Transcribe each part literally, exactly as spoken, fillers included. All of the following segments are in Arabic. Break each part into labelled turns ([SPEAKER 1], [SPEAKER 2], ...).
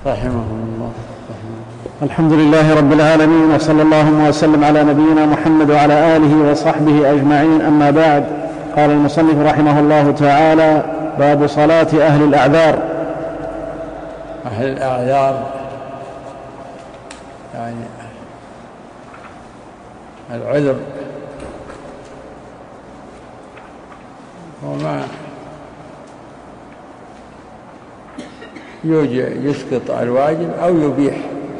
[SPEAKER 1] رحمهم الله.
[SPEAKER 2] الحمد لله رب العالمين، وصلى الله وسلم على نبينا محمد وعلى آله وصحبه أجمعين. أما بعد، قال المصنف رحمه الله تعالى: باب صلاة أهل الأعذار.
[SPEAKER 1] أهل الأعذار يعني العذر وما يسقط الواجب أو يبيح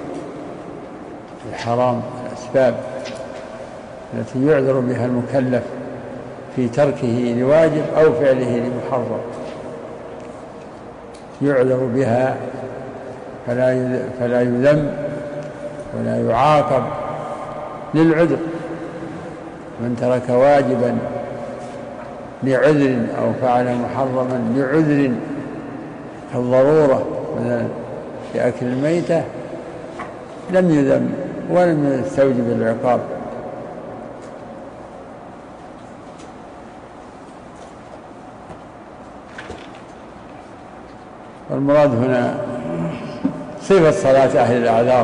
[SPEAKER 1] الحرام، الأسباب التي يعذر بها المكلف في تركه لواجب أو فعله لمحرم، يعذر بها فلا يذم ولا يعاقب للعذر. من ترك واجبا لعذر أو فعل محرما لعذر كالضرورة مثلا لأكل الميتة لم يذم ولم يستوجب العقاب. والمراد هنا صفة صلاة أهل الأعذار.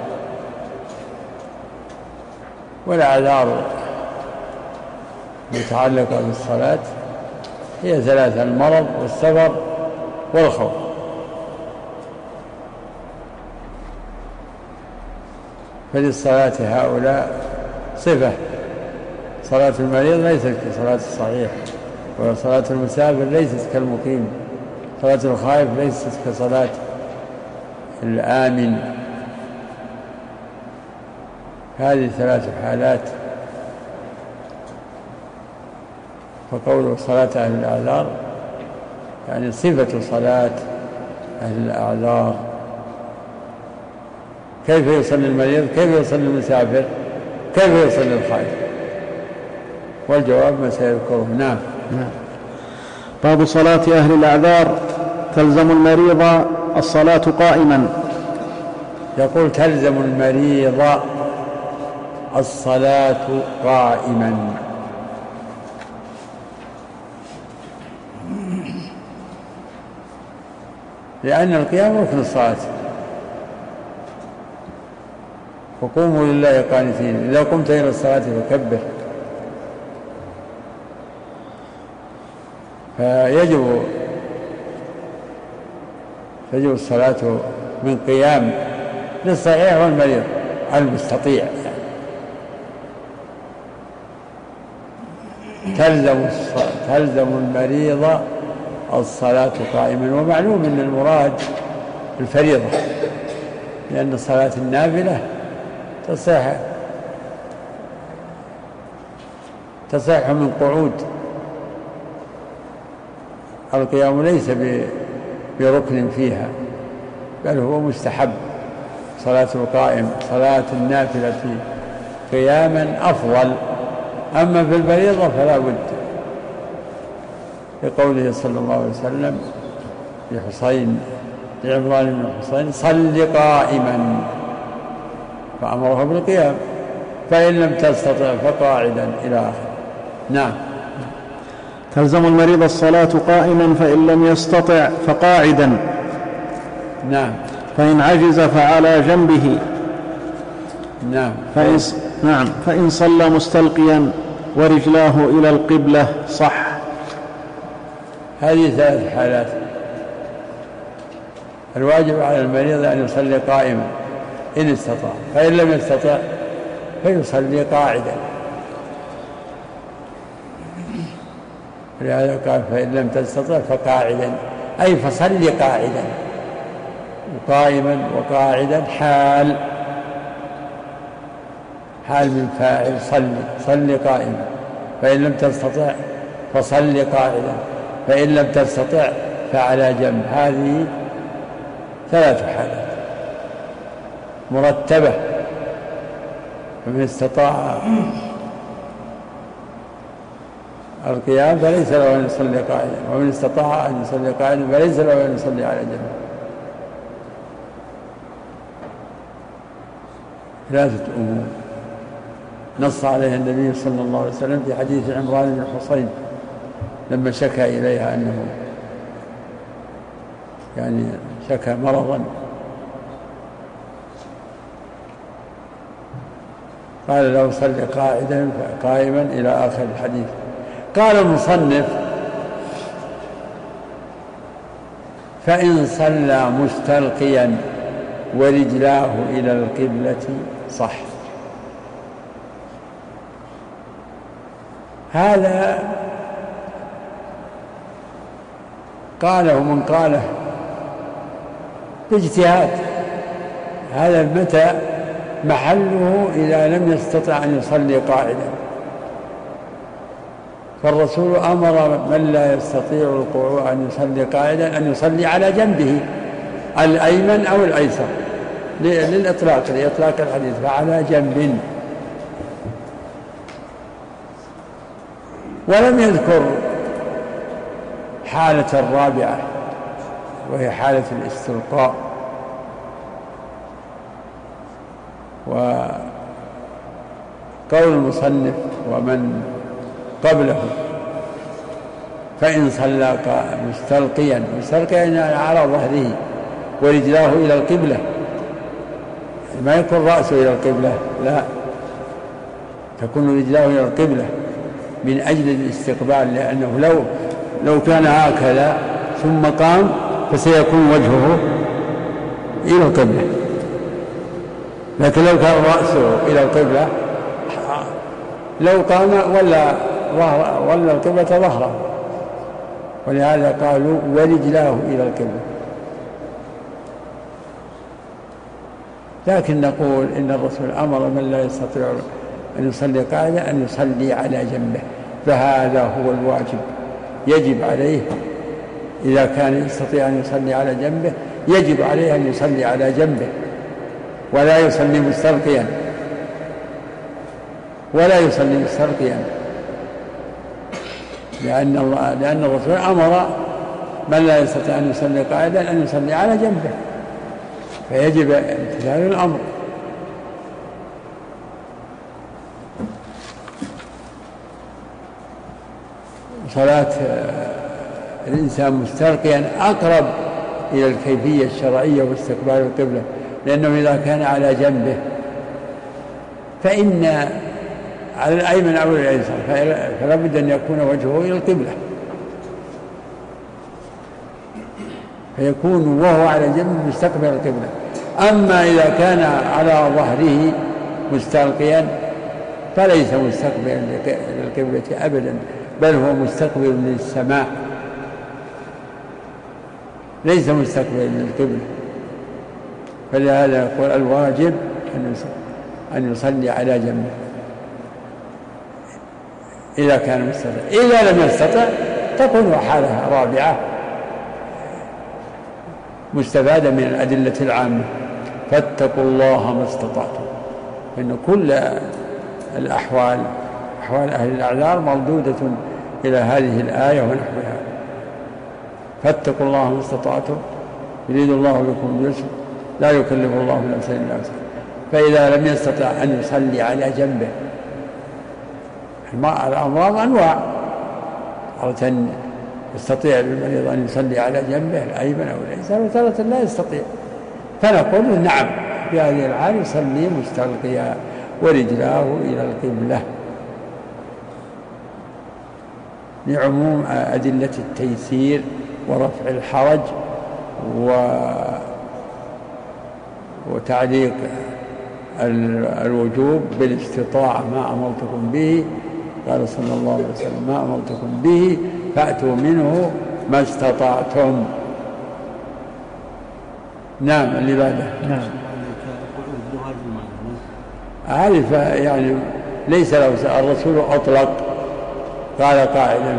[SPEAKER 1] والأعذار المتعلقة بالصلاة هي ثلاثة: المرض والسفر والخوف. فللصلاة هؤلاء صفة. صلاة المريض ليست كصلاة الصحيح، وصلاة المسافر ليست كالمقيم، صلاة الخائف ليست كصلاة الآمن. هذه ثلاث حالات. فقوله صلاة أهل الأعذار يعني صفة صلاة أهل الأعذار. كيف يصلي المريض؟ كيف يصلي المسافر؟ كيف يصلي الخائف؟ والجواب ما سيذكره. نعم.
[SPEAKER 2] باب صلاة أهل الأعذار. تلزم المريض الصلاة قائما.
[SPEAKER 1] يقول تلزم المريض الصلاة قائما، لأن القيام ركن الصلاة. وقوموا لله قانتين، إذا قمت إلى الصلاة فكبر. فيجب تجب الصلاة من قيام للصحيح والمريض المستطيع يعني. تلزم تلزم المريض الصلاة قائما. ومعلوم أن المراد الفريضة، لأن صلاة النافلة تصح تصح من قعود. القيام ليس بركن فيها، بل هو مستحب. صلاة القائم صلاة النافلة قياما أفضل، أما في الفريضة فلا بد، لقوله صلى الله عليه وسلم لحسين لعمران بن حسين: صل قائما، فأمره بالقيام، فإن لم تستطع فقاعدا إلى آخره. نعم.
[SPEAKER 2] تلزم المريض الصلاة قائما، فإن لم يستطع فقاعدا.
[SPEAKER 1] نعم.
[SPEAKER 2] فإن عجز فعلى جنبه.
[SPEAKER 1] نعم.
[SPEAKER 2] فإن, نعم. فإن صلى مستلقيا ورجلاه إلى القبلة صح.
[SPEAKER 1] هذه ثلاث حالات. الواجب على المريض أن يصلي قائما إن استطاع، فإن لم يستطع فيصلي قاعدا. لهذا قال: فإن لم تستطع فقاعدا، أي فصلي قاعدا. وقائما وقاعدا حال حال من فاعل صلي. صلي قائما، فإن لم تستطع فصلي قاعدا، فإن لم تستطع فعلى جنب. هذه ثلاث حالات مرتبة. فمن استطاع القيام فليس له أن يصلي قاعدا، ومن استطاع أن يصلي قاعدا فليس له أن يصلي على جنب. ثلاثة أمور نص عليها النبي صلى الله عليه وسلم في حديث عمران بن حسين لما شكى إليها أنه يعني شكى مرضا قال له صل قاعدا قائما إلى آخر الحديث. قال المصنف: فإن صلى مستلقيا ورجلاه إلى القبلة صح. هذا قاله من قاله باجتهاد. هذا متى محله إذا لم يستطع أن يصلي قاعدا، فالرسول أمر من لا يستطيع القعود أن يصلي قاعدا أن يصلي على جنبه الأيمن أو الأيسر للإطلاق لإطلاق الحديث، فعلى جنب. ولم يذكر حالة الرابعة وهي حالة الاستلقاء. وقول المصنف ومن قبله: فإن صلى مستلقيا، مستلقيا على ظهره ورجلاه إلى القبلة، ما يكون رأسه إلى القبلة، لا، تكون رجلاه إلى القبلة من أجل الاستقبال، لأنه لو لو كان هكذا ثم قام فسيكون وجهه إلى القبلة، لكن لو كان رأسه إلى القبلة لو قام ولا ظهر ولا القبلة ظهره، ولهذا قالوا ورجلاه إلى القبلة. لكن نقول إن الرسول أمر من لا يستطيع أن يصلي قاعدا أن يصلي على جنبه، فهذا هو الواجب، يجب عليه إذا كان يستطيع أن يصلي على جنبه يجب عليه أن يصلي على جنبه، ولا يصلي مستلقيا ولا يصلي مستلقيا لأن الله لأن الرسول أمر من لا يستطيع أن يصلي قاعدا أن يصلي على جنبه، فيجب امتثال الأمر. صلاة الإنسان مستلقيا أقرب إلى الكيفية الشرعية واستقبال القبلة، لأنه إذا كان على جنبه فإن على الأيمن أو الأيسر فلا بد أن يكون وجهه إلى القبلة، فيكون وهو على جنب مستقبل القبلة. أما إذا كان على ظهره مستلقيا فليس مستقبلا للقبلة أبدا، بل هو مستقبل للسماء، ليس مستقبلا للقبلة. فلهذا يقول الواجب أن يصلي على جنبه إذا كان مستطيع. إذا لم يستطع تكون حالة رابعة مستفادة من الأدلة العامة: فاتقوا الله ما استطعتم. فإن كل الأحوال أحوال أهل الأعذار مردودة إلى هذه الآية ونحوها. فاتقوا الله ما استطعتم يريد الله بكم اليسر لا يكلف الله نفسا إلا وسعها. فإذا لم يستطع أن يصلي على جنبه، الأمراض أنواع، تارة يستطيع المريض أن يصلي على جنبه الأيمن أو الأيسر، وتارة لا يستطيع، فنقول نعم في هذه الحال يصلي مستلقيا ورجلاه إلى القبلة، لعموم أدلة التيسير ورفع الحرج و... وتعليق الوجوب بالاستطاعة ما أمرتكم به. قال صلى الله عليه وسلم: ما أمرتكم به فأتوا منه ما استطعتم. نعم اللي بعده. نعم عارف يعني ليس له، الرسول أطلق قال قاعدا،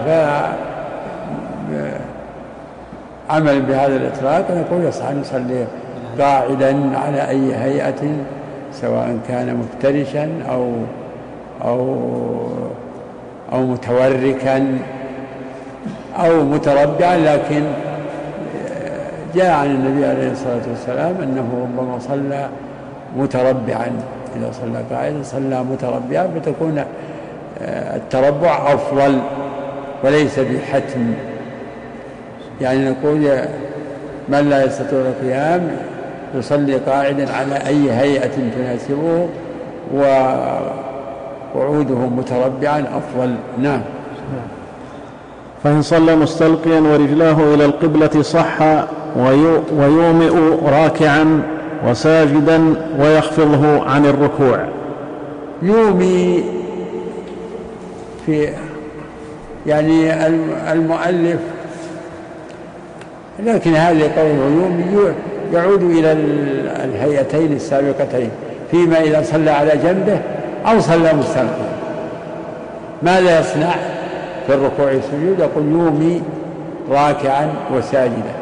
[SPEAKER 1] فعمل بهذا الإطلاق نقول يصح أن يصلي قاعدا على أي هيئة، سواء كان مفترشا أو أو أو متوركا أو متربعا. لكن جاء عن النبي عليه الصلاة والسلام أنه ربما صلى متربعا، إذا صلى قاعدا صلى متربعا، فتكون التربع أفضل وليس بحتم. يعني نقول من لا يستطيع القيام يصلي قاعدا على أي هيئة تناسبه وقعوده متربعا أفضل. نعم.
[SPEAKER 2] فإن صلى مستلقيا ورجلاه إلى القبلة صح ويومئ راكعا وساجدا ويخفضه عن الركوع.
[SPEAKER 1] يومي في يعني المؤلف، لكن هذا قوله يومي يعود إلى الهيئتين السابقتين، فيما إذا صلى على جنبه أو صلى مستلقيا ماذا يصنع في الركوع والسجود؟ يقول يومي راكعا وساجدا.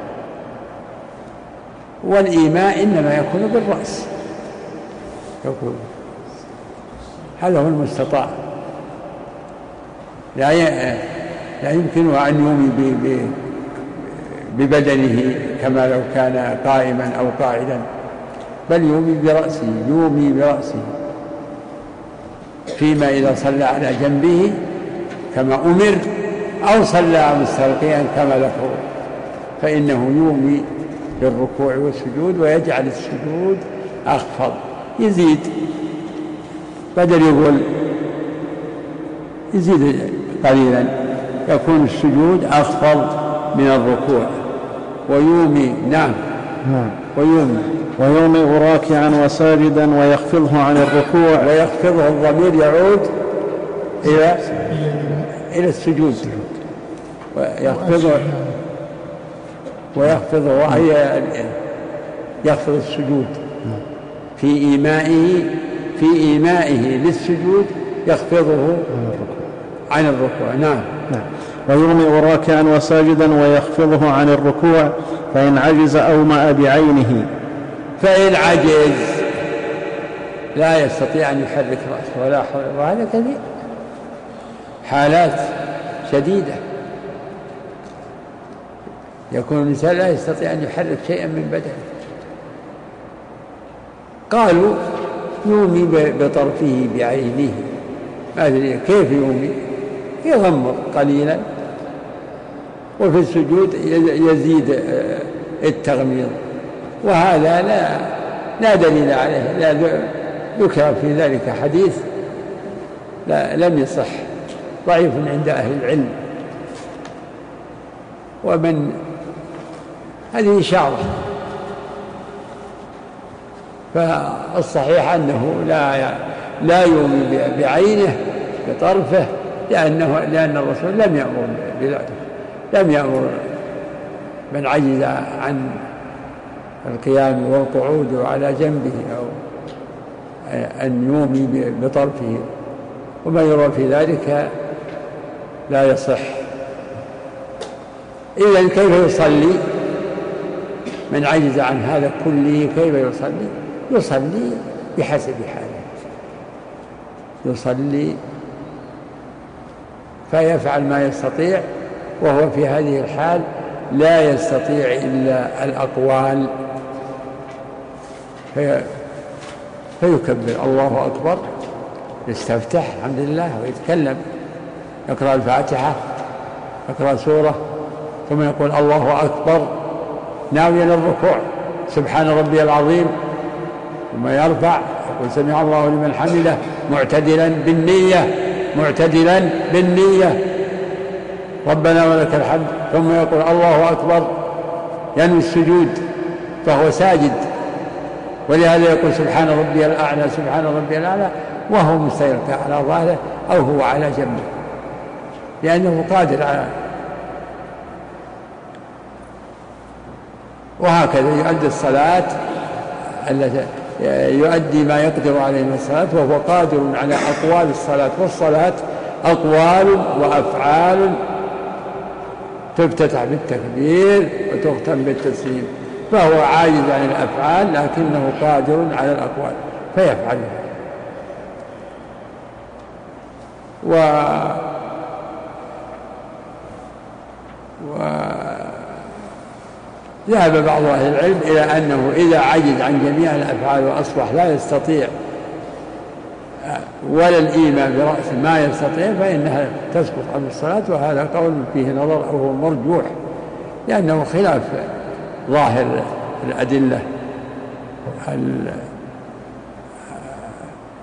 [SPEAKER 1] والإيماء إنما يكون بالرأس، يقول هذا هو المستطاع، لا لا يمكنه أن يومي ببدنه كما لو كان قائما أو قاعدا، بل يومي برأسه، يومي برأسه فيما إذا صلى على جنبه كما أمر أو صلى مستلقيا كما ذكر، فإنه يومي بالركوع والسجود ويجعل السجود أخفض، يزيد بدل يقول يزيد قليلا، يكون السجود أخفض من الركوع ويومي. نعم. ويومي
[SPEAKER 2] ويومئ راكعا وساجدا ويخفضه عن الركوع.
[SPEAKER 1] ويخفضه الضمير يعود إلى إلى السجود، ويخفضه ويخفضه أي يخفض السجود في إيمائه في إيمائه للسجود، يخفضه عن الركوع. نعم.
[SPEAKER 2] ويومئ راكعا وساجدا ويخفضه عن الركوع، فإن عجز أومأ بعينه.
[SPEAKER 1] فإن عجز لا يستطيع أن يحرك رأسه ولا حول، وهذا كثير، حالات شديدة يكون الإنسان لا يستطيع أن يحرك شيئا من بدنه. قالوا يومي بطرفه بعينه، ما أدري كيف يومي، يغمض قليلا، وفي السجود يزيد التغميض، وهذا لا لا دليل عليه، لا ذكر في ذلك حديث لا لم يصح، ضعيف عند أهل العلم. ومن هذه إشارة، فالصحيح أنه لا لا يومي بعينه بطرفه، لأنه لأن الرسول لم يأمر بذلك، لم يأمر من عجز عن القيام والقعود على جنبه أو أن يومي بطرفه، وما يرى في ذلك لا يصح. إذن كيف يصلي من عجز عن هذا كله؟ كيف يصلي؟ يصلي بحسب حاله، يصلي فيفعل ما يستطيع، وهو في هذه الحال لا يستطيع إلا الأقوال، في فيكبر الله أكبر، يستفتح الحمد لله ويتكلم، يقرأ الفاتحة، يقرأ سورة، ثم يقول الله أكبر ناويا الركوع، سبحان ربي العظيم، ثم يرفع يقول سمع الله لمن حمده، معتدلا بالنية معتدلا بالنية ربنا ولك الحمد، ثم يقول الله أكبر ينوي السجود فهو ساجد، ولهذا يقول سبحان ربي الأعلى سبحان ربي الأعلى وهو مستلقي على ظهره أو هو على جنبه، لأنه قادر على. وهكذا يؤدي الصلاة التي يؤدي ما يقدر عليه من الصلاة، وهو قادر على أقوال الصلاة، والصلاة أقوال وأفعال تفتتح بالتكبير وتختم بالتسليم، فهو عاجز عن الأفعال لكنه قادر على الأقوال فيفعلها. و ذهب بعض أهل العلم إلى أنه إذا عجز عن جميع الأفعال وأصبح لا يستطيع ولا الإيمان برأس ما يستطيع فإنها تسقط عن الصلاة، وهذا قول فيه نظر أو هو مرجوح، لأنه خلاف ظاهر الأدلة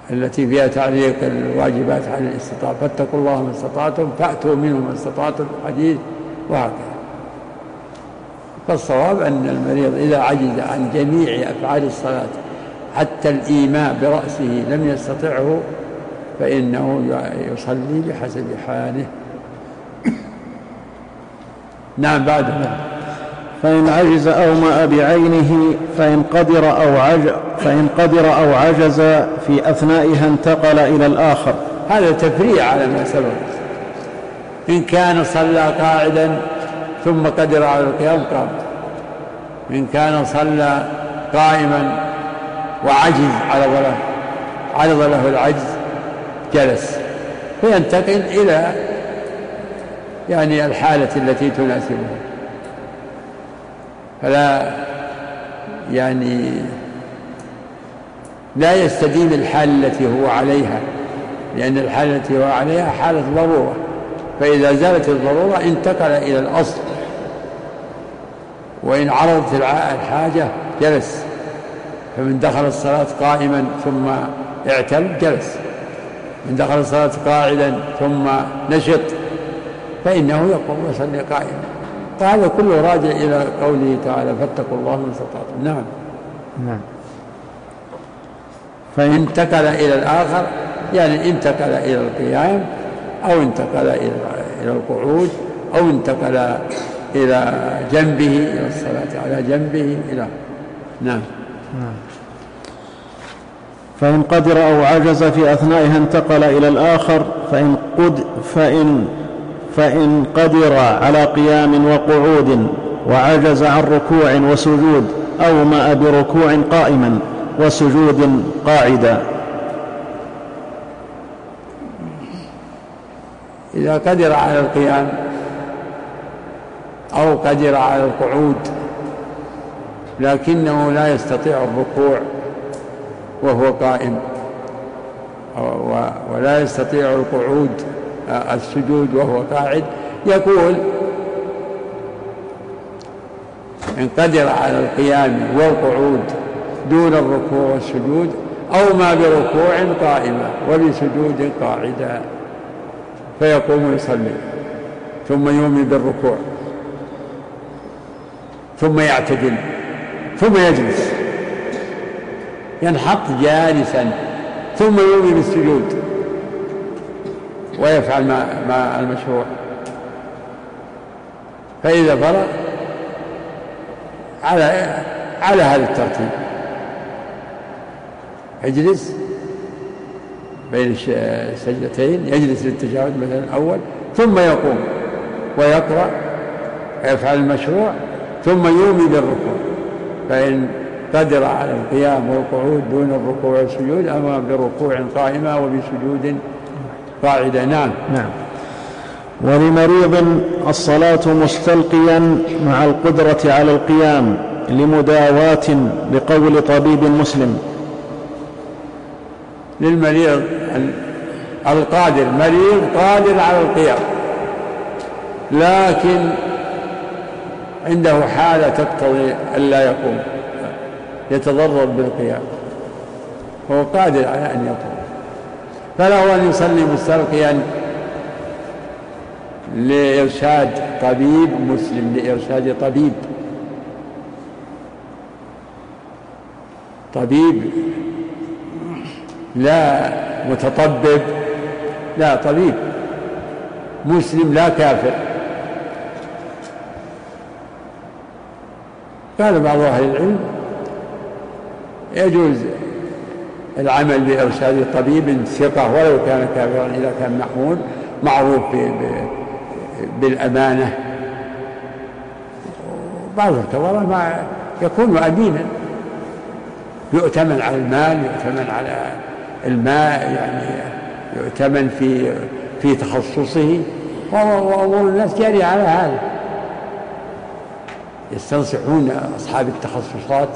[SPEAKER 1] التي فيها تعليق الواجبات على الاستطاعة، فاتقوا الله ما استطعتم فأتوا منه ما استطعتم الحديث وهكذا. فالصواب أن المريض إذا عجز عن جميع أفعال الصلاة حتى الإيماء برأسه لم يستطعه فإنه يصلي بحسب حاله. نعم. بعد
[SPEAKER 2] فإن عجز أومأ بعينه فإن قدر أو عجز فإن قدر أو عجز في أثنائها انتقل إلى الآخر.
[SPEAKER 1] هذا تفريع على ما سبق. إن كان صلى قاعدا ثم قدر على القيام قام، إن كان صلى قائما وعجز عرض له عرض له العجز جلس، فينتقل إلى يعني الحالة التي تناسبه، فلا يعني لا يستديم الحال التي هو عليها، لأن الحالة التي هو عليها حالة ضرورة، فإذا زالت الضرورة انتقل إلى الأصل. وإن عرضت الحاجة جلس، فمن دخل الصلاة قائما ثم اعتل جلس، من دخل الصلاة قاعدا ثم نشط فإنه يقوم ويصلي قائما. فهذا كله راجع إلى قوله تعالى فاتقوا الله ما استطعتم. نعم.
[SPEAKER 2] نعم.
[SPEAKER 1] فإن انتقل إلى الآخر يعني انتقل إلى القيام أو انتقل إلى القعود أو انتقل إلى جنبه إلى الصلاة على جنبه إلى. نعم.
[SPEAKER 2] نعم. فإن قدر أو عجز في أثنائها انتقل إلى الآخر. فإن, قد فإن, فإن قدر على قيام وقعود وعجز عن ركوع وسجود أومأ بركوع قائما وسجود قاعدا.
[SPEAKER 1] إذا قدر على القيام أو قدر على القعود لكنه لا يستطيع الركوع وهو قائم ولا يستطيع القعود السجود وهو قاعد، يقول إن قدر على القيام والقعود دون الركوع والسجود أو ما بركوع قائما وبسجود قاعدا، فيقوم يصلي ثم يومي بالركوع ثم يعتدل ثم يجلس، ينحط جالسا ثم يومي بالسجود ويفعل ما, ما المشروع. فإذا فرغ على على هذا الترتيب يجلس بين السجدتين، يجلس للتشهد مثلا الأول ثم يقوم ويقرأ ويفعل المشروع ثم يومي بالركوع. فإن قدر على القيام والقعود دون الركوع والسجود أما بركوع قائمة وبسجود قاعدة. نعم.
[SPEAKER 2] نعم. ولمريض الصلاة مستلقيا مع القدرة على القيام لمداواة لقول طبيب مسلم.
[SPEAKER 1] للمريض القادر، مريض قادر على القيام لكن عنده حالة تقتضي ألا يقوم، يتضرر بالقيام، هو قادر على أن يقوم، فله أن يصلي مستلقيا لإرشاد طبيب مسلم، لإرشاد طبيب طبيب لا متطبب، لا طبيب مسلم لا كافر. قال بعض أهل العلم يجوز العمل بإرشاد طبيب ثقة ولو كان كافرا إذا كان محمود معروف بالأمانة. بعض الكبراء ما يكون أمينا، يؤتمن على المال، يؤتمن على الماء، يعني يؤتمن في في تخصصه، وأمور الناس جارية على هذا، يستنصحون أصحاب التخصصات.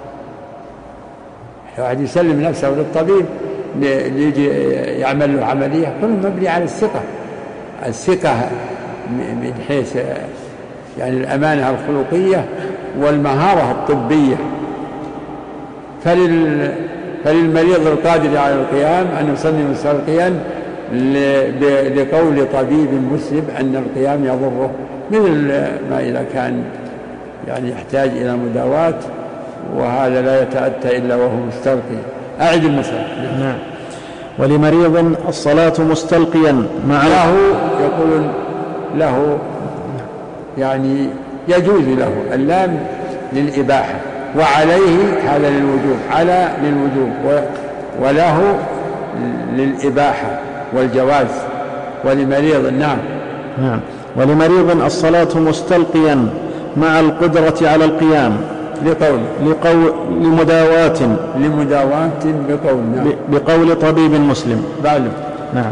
[SPEAKER 1] واحد يسلم نفسه للطبيب ليجي يعمل له عملية، كله مبني على الثقة، الثقة من حيث يعني الأمانة الخلقية والمهارة الطبية. فلل فللمريض القادر على القيام أن يصلي مستلقيا لقول طبيب مسلم أن القيام يضره، مثل ما إذا كان يعني يحتاج إلى مداواة وهذا لا يتأتى إلا وهو مستلقي. أعد المسألة.
[SPEAKER 2] نعم. ولمريض الصلاة مستلقيا مع
[SPEAKER 1] له يقول له يعني يجوز له، اللام للإباحة، وعليه هذا للوجوب، على للوجوب، وله للإباحة والجواز. ولمريض نعم
[SPEAKER 2] نعم ولمريض الصلاة مستلقيا مع القدرة على القيام
[SPEAKER 1] لقول
[SPEAKER 2] لقول لمداواة
[SPEAKER 1] لمداواة بقول نعم.
[SPEAKER 2] بقول طبيب مسلم.
[SPEAKER 1] بعلم.
[SPEAKER 2] نعم.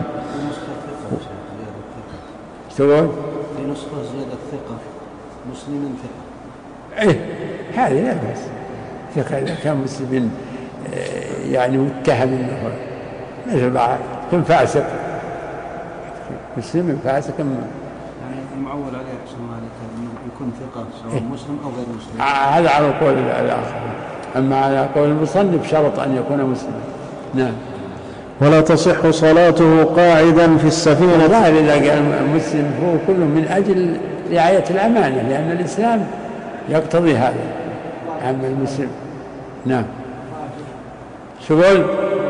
[SPEAKER 1] تقول
[SPEAKER 3] في نسخة زيادة ثقة مسلم ثقة.
[SPEAKER 1] إيه هذه لا بأس، ثقة إذا كان مسلم يعني متهم انه مثل بعض كن فاسق، مسلم فاسق
[SPEAKER 3] يعني المعول عليه أحسن مالك انه يكون ثقة سواء مسلم او غير مسلم.
[SPEAKER 1] هذا على قول الاخر، اما على قول المصنف شرط ان يكون مسلما. نعم.
[SPEAKER 2] ولا تصح صلاته قاعدا في السفينة.
[SPEAKER 1] الظاهر اذا قال مسلم هو كله من اجل رعاية الامانة، لان الاسلام يقتضي هذا عام المسلم. نعم. شو قول؟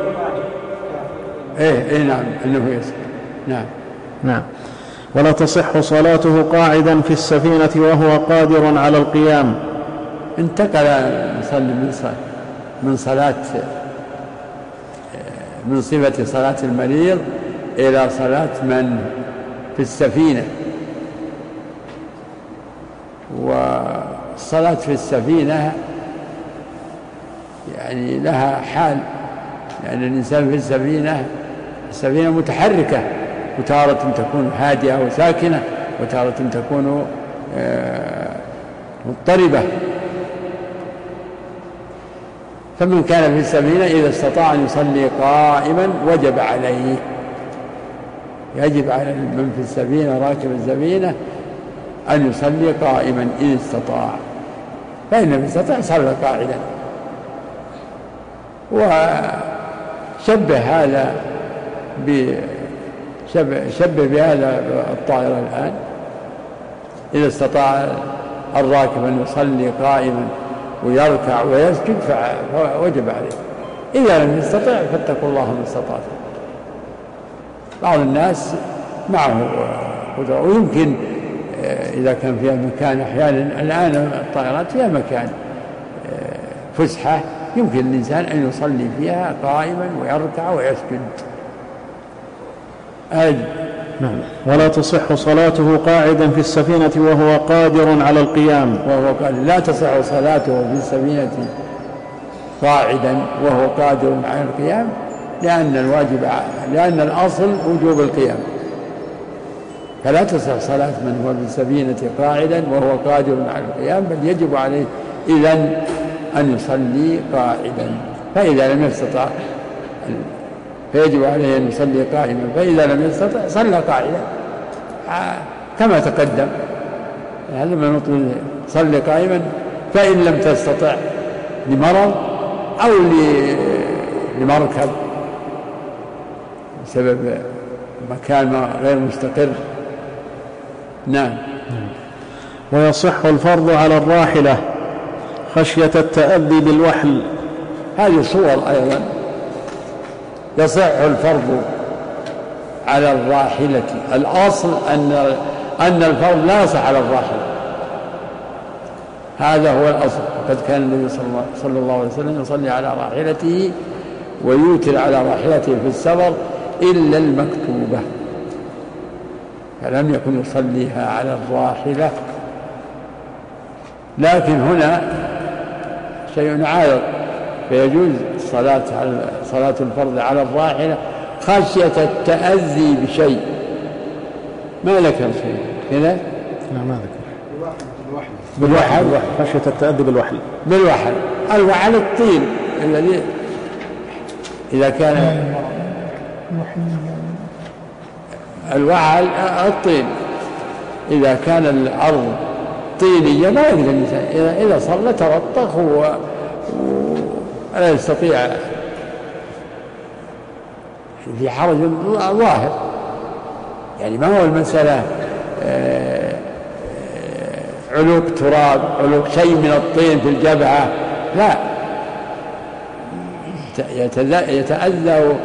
[SPEAKER 1] ايه ايه نعم انه يسكت. نعم.
[SPEAKER 2] نعم. ولا تصح صلاته قاعدا في السفينة وهو قادر على القيام.
[SPEAKER 1] انتقل المصلي من صلاة من صلاة من صفة صلاة المريض إلى صلاة من في السفينة. والصلاة في السفينة يعني لها حال، يعني الإنسان في السفينة السفينة متحركة، وتارة تكون هادئة وساكنة، وتارة تكون مضطربة. فمن كان في السفينة إذا استطاع أن يصلي قائما وجب عليه، يجب على من في السفينة راكب السفينة أن يصلي قائما إن استطاع، فإن لم يستطع صلى قاعدا. وشبه هذا شبه بهذا الطائرة الآن، إذا استطاع الراكب أن يصلي قائما ويركع ويسجد فوجب عليه، إذا لم يستطع فاتقوا الله ما استطعتم. بعض الناس معه قدرة، ويمكن إذا كان فيها مكان أحيانا الآن الطائرات فيها مكان فسحة يمكن الإنسان أن يصلي فيها قائما ويركع ويسجد. أجل.
[SPEAKER 2] نعم. ولا تصح صلاته قاعدا في السفينة وهو قادر على القيام.
[SPEAKER 1] وهو قادر. لا تصح صلاته في السفينة قاعدا وهو قادر على القيام، لأن الواجب لأن الأصل وجوب القيام، فلا تصح صلاة من هو في السفينة قاعدا وهو قادر على القيام، بل يجب عليه إذن أن يصلي قاعدا. فإذا لم يستطع فيجب عليه أن يصلي قائما، فإذا لم يستطع صلى قاعدا كما تقدم. هذا ما نطلب، صلي قائما. فإن لم تستطع لمرض أو لمركب بسبب مكان غير مستقر. نعم.
[SPEAKER 2] ويصح الفرض على الراحلة خشية التأذي بالوحل.
[SPEAKER 1] هذه صور أيضا. يصح الفرض على الراحلة، الأصل أن أن الفرض لا يصح على الراحلة، هذا هو الأصل. وقد كان النبي صلى الله عليه وسلم يصلي على راحلته ويوتر على راحلته في السفر إلا المكتوبة، فلم يكن يصليها على الراحلة. لكن هنا شيء عارض، فيجوز صلاة صلاة الفرض على الراحلة خشية التأذي بشيء. ما ذكر شيء كذا؟
[SPEAKER 2] لا ما ذكر.
[SPEAKER 1] بالوحل.
[SPEAKER 2] بالوحل. خشية التأذي بالوحل.
[SPEAKER 1] بالوحل. الوحل الطين الذي إذا كان الوحل الطين، إذا كان الأرض طينية ما يقدر الإنسان إذا إذا صلى ترطخ ولا يستطيع في حرج ظاهر، يعني ما هو المسألة علوق تراب، علوق شيء من الطين في الجبهة، لا، يتأذى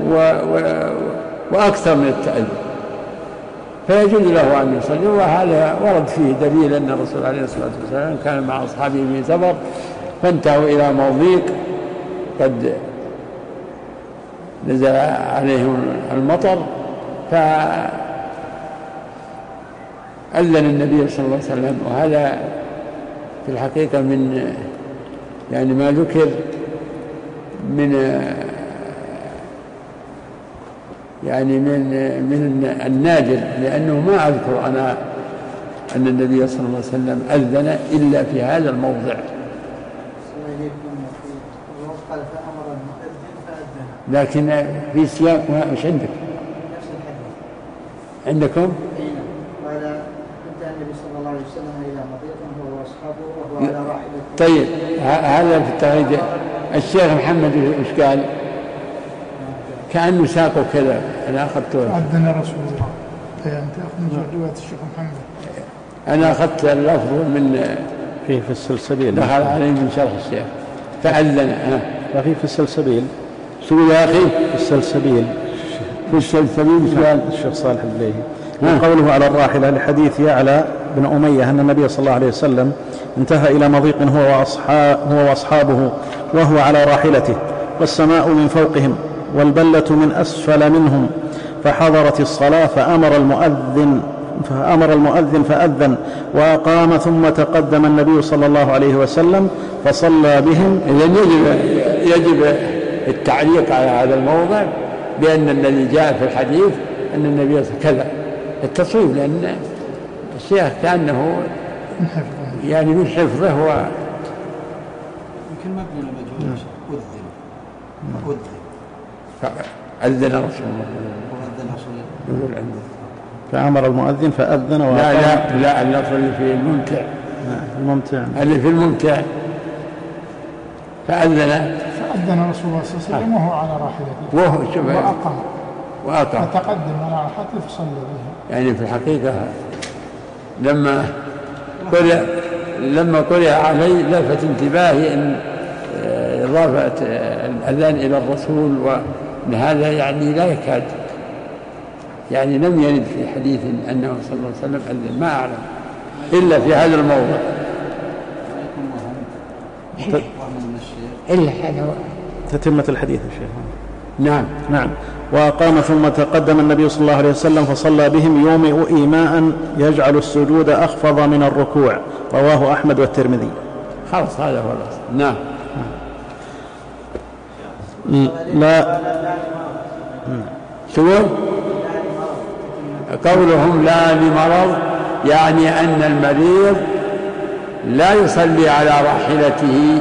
[SPEAKER 1] وأكثر من التأذى، فيجوز له أن يصلي. وهذا ورد فيه دليل أن الرسول عليه الصلاة والسلام كان مع أصحابه في سفر فانتهوا إلى موضيق قد نزل عليهم المطر، فأذن النبي صلى الله عليه وسلم. وهذا في الحقيقة من يعني ما ذكر من يعني من من النادر، لأنه ما أذكر أنا أن النبي صلى الله عليه وسلم أذن إلا في هذا الموضع. لكن في سياق مش عندك؟
[SPEAKER 4] نفس الحديث
[SPEAKER 1] عندكم؟
[SPEAKER 4] قال انتهى النبي صلى الله عليه وسلم إلى مضيق هو وأصحابه وهو على راحلته.
[SPEAKER 1] طيب هذا في التغريدة الشيخ محمد إيش قال؟ كأنه ساقه كذا، أنا أخذته.
[SPEAKER 5] أذن رسول الله. أنت أخذ من رواية الشيخ محمد.
[SPEAKER 1] أنا أخذت اللفظ من
[SPEAKER 2] فيه في السلسبيل،
[SPEAKER 1] دخل عليه من شرح الشيخ فأذن. ها
[SPEAKER 2] ففيه في السلسبيل.
[SPEAKER 1] شو يا أخي؟
[SPEAKER 2] في السلسبيل
[SPEAKER 1] في السلسبيل سؤال
[SPEAKER 2] الشيخ صالح البليهي. وقوله على الراحلة لحديث يعلى بن أمية أن النبي صلى الله عليه وسلم انتهى إلى مضيق هو وأصحاب هو وأصحابه وهو على راحلته، والسماء من فوقهم والبلة من أسفل منهم، فحضرت الصلاة فأمر المؤذن فأمر المؤذن فأذن وأقام، ثم تقدم النبي صلى الله عليه وسلم فصلى بهم.
[SPEAKER 1] إذن يجب يجب التعليق على هذا الموضع بأن الذي جاء في الحديث أن النبي كذا التصويب، لأن الشيخ كأنه يعني من حفظه هو
[SPEAKER 3] يمكن مبني لمجهول. أذن
[SPEAKER 1] أذن أذن رسول الله
[SPEAKER 3] وأذن رسول الله
[SPEAKER 1] يقول عنده
[SPEAKER 2] فأمر المؤذن فأذن وأقام.
[SPEAKER 1] لا لا لا اللفظ اللي في الممتع
[SPEAKER 2] الممتع
[SPEAKER 1] اللي في الممتع فأذن
[SPEAKER 5] فأذن رسول الله صلى الله عليه وسلم وهو على راحلته
[SPEAKER 1] وهو شوف
[SPEAKER 5] وأقام
[SPEAKER 1] وأقام
[SPEAKER 5] فتقدم على راحلته فصلى به.
[SPEAKER 1] يعني في الحقيقة لما قرأ لما قرأ علي لفت انتباهي أن إضافة الأذان إلى الرسول، وأن هذا يعني لا يكاد يعني لم يرد في حديث أنه صلى الله عليه وسلم أذن، ما أعلم إلا في هذا الموضع. إلا هذا
[SPEAKER 2] تتمة الحديث يا شيخ.
[SPEAKER 1] نعم
[SPEAKER 2] نعم. وأقام ثم تقدم النبي صلى الله عليه وسلم فصلى بهم يومئ إيماء يجعل السجود أخفض من الركوع، رواه أحمد والترمذي.
[SPEAKER 1] خلاص هذا هو الأصل. نعم.
[SPEAKER 2] لا
[SPEAKER 1] شو قولهم لا لمرض، يعني أن المريض لا يصلي على راحلته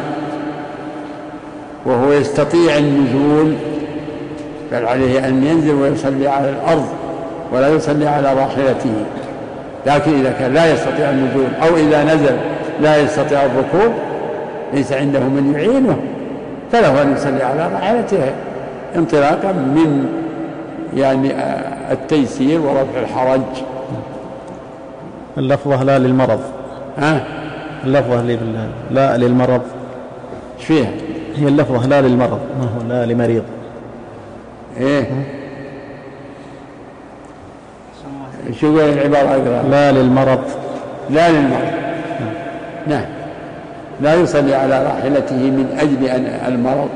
[SPEAKER 1] وهو يستطيع النزول، بل عليه أن ينزل ويصلي على الأرض ولا يصلي على راحلته. لكن إذا كان لا يستطيع النزول أو إذا نزل لا يستطيع الركوب ليس عنده من يعينه فله أن يصلي على راحلته انطلاقا من يعني التيسير ورفع الحرج.
[SPEAKER 2] اللفظة لا للمرض.
[SPEAKER 1] ها
[SPEAKER 2] اللفظة لا للمرض
[SPEAKER 1] ايش فيها؟
[SPEAKER 2] هي اللفظة لا للمرض، ما هو لا لمريض.
[SPEAKER 1] ايه شو العبارة أقرأ؟
[SPEAKER 2] لا للمرض.
[SPEAKER 1] لا للمرض. نعم. لا يصلي على راحلته من أجل المرض.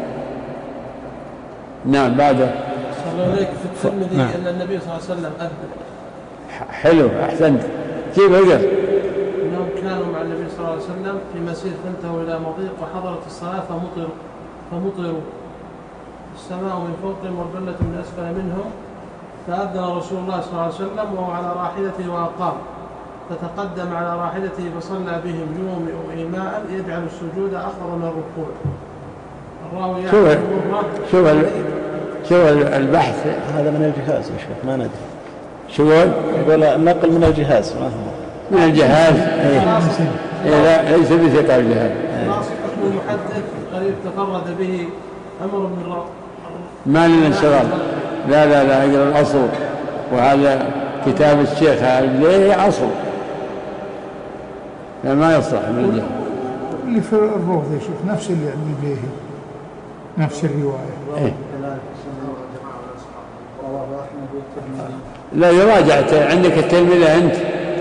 [SPEAKER 1] نعم. بعده
[SPEAKER 6] صلى الله عليه في الترمذي نعم. أن النبي صلى الله عليه وسلم أذن.
[SPEAKER 1] حلو أحسنت. كيف أقرأ؟
[SPEAKER 6] أنهم كانوا مع النبي صلى الله عليه وسلم في مسير فانتهوا إلى مضيق وحضرت الصلاة فمطروا فمطروا السماء من فوقهم والبلة من أسفل منهم، فأذن رسول الله صلى الله عليه وسلم وهو على راحلته وأقام، فتقدم على راحلته فصلى بهم يومئ إيماء يجعل السجود أخر من الركوع. الراوي
[SPEAKER 1] شوف شوف شوف البحث
[SPEAKER 2] هذا من الجهاز يا شيخ ما ندري.
[SPEAKER 1] شو
[SPEAKER 2] يقول النقل من الجهاز ما هو
[SPEAKER 1] من الجهاز. إيه لا ليس بثقة الجهاز.
[SPEAKER 6] ناصح حكم المحدث قريب تفرد به أمر من
[SPEAKER 1] ما لنا انشغال لا لا لا اقرأ الأصل، وهذا كتاب الشيخ عليه أصل، لا ما يصلح من الجهة.
[SPEAKER 5] اللي في الروض يا شيخ نفس اللي عند البيهي، نفس الرواية.
[SPEAKER 1] إيه؟ لا يراجع عندك التلميذ أنت.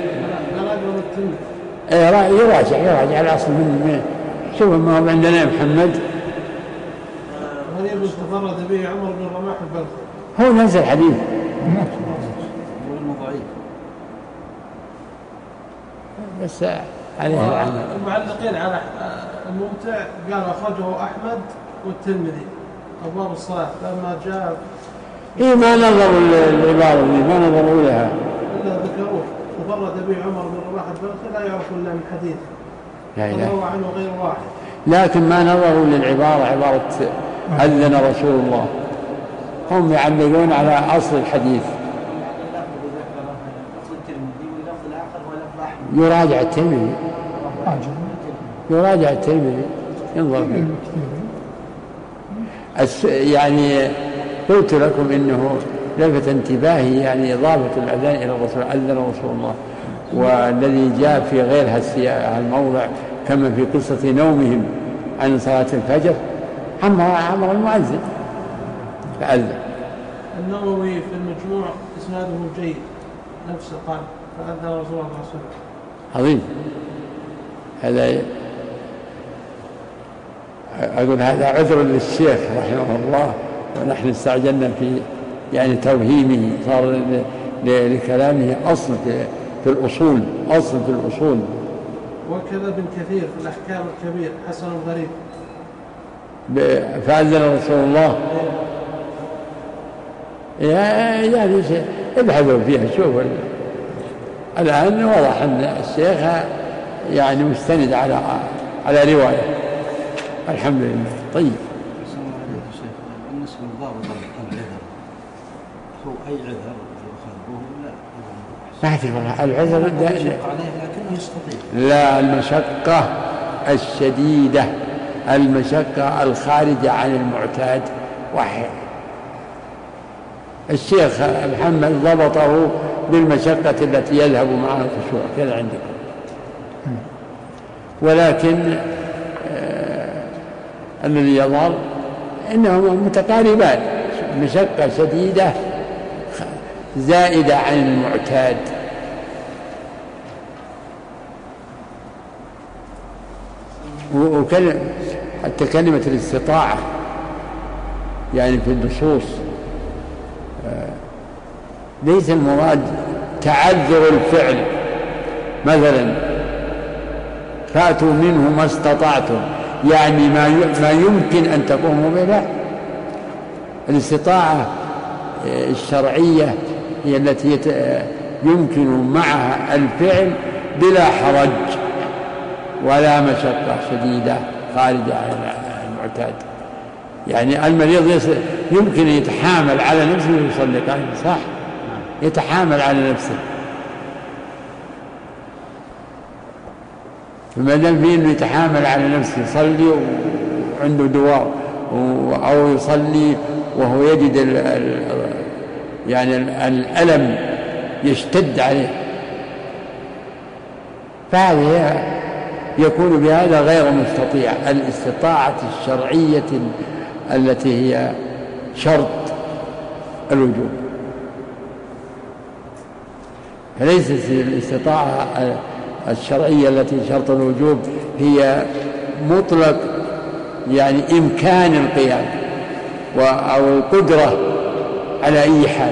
[SPEAKER 1] إيه يراجع يراجع الأصل من من شوف ما هو عندنا يا محمد.
[SPEAKER 6] غريب استفرد به عمر بن الرماح البلخي.
[SPEAKER 1] هو نفس الحديث.
[SPEAKER 3] ضعيف.
[SPEAKER 1] بس عليه العمل.
[SPEAKER 6] المعلقين على الممتع قالوا أخرجه أحمد والترمذي أبواب الصلاة لما جاء.
[SPEAKER 1] إيه ما نظروا العبارة دي، ما نظروا لها.
[SPEAKER 6] إلا ذكروه تفرد به عمر بن الرماح البلخي لا يعرف إلا من حديث.
[SPEAKER 1] لا لا.
[SPEAKER 6] وهو عنه غير واحد.
[SPEAKER 1] لكن ما نظروا للعبارة عبارة أذن رسول الله، هم يعلقون على أصل الحديث. يراجع الترمذي يراجع الترمذي ينظر فيه. يعني قلت لكم إنه لفت انتباهي يعني إضافة الأذان إلى الرسول، أذن رسول الله، والذي جاء في غير هالموضع كما في قصة نومهم عن صلاة الفجر عمر المؤذن فأذن.
[SPEAKER 6] النووي في المجموع إسناده جيد نفسه قال فأذن رسول الله صلى الله عليه وسلم.
[SPEAKER 1] عظيم. هذا أقول هذا عذر للشيخ رحمه الله، ونحن استعجلنا في يعني توهيمه، صار لكلامه أصل في الأصول، أصل في الأصول.
[SPEAKER 6] وكذا ابن كثير في الأحكام الكبير حسن الغريب
[SPEAKER 1] فأذن رسول الله. يعني ابحثوا فيها شوفوا الآن وضح أن الشيخ يعني مستند على على رواية. الحمد لله. طيب
[SPEAKER 3] بالنسبة للضابط العذر هو أي عذر
[SPEAKER 1] ما في والله العذر
[SPEAKER 3] لكنه يستطيع.
[SPEAKER 1] لا المشقة الشديدة، المشقة الخارجة عن المعتاد واحد. الشيخ محمد ضبطه بالمشقة التي يذهب معها الخشوع كذا عندكم، ولكن آه الذي يظهر إنهما متقاربان، مشقة شديدة زائدة عن المعتاد. وكلمة حتى كلمة الاستطاعة يعني في النصوص ليس المراد تعذر الفعل، مثلا فاتوا منه ما استطعتم يعني ما يمكن أن تقوموا به. لا، الاستطاعة الشرعية هي التي يمكن معها الفعل بلا حرج ولا مشقة شديدة خارجة عن المعتاد. يعني المريض يمكن يتحامل على نفسه ويصلي قائما، صح؟ يتحامل على نفسه، فما دام فيه انه يتحامل على نفسه يصلي وعنده دوار، او يصلي وهو يجد ال ال يعني الألم يشتد عليه، فهذه يكون بهذا غير مستطيع. الاستطاعة الشرعية التي هي شرط الوجوب، فليست الاستطاعة الشرعية التي شرط الوجوب هي مطلق يعني إمكان القيام أو القدرة على أي حال.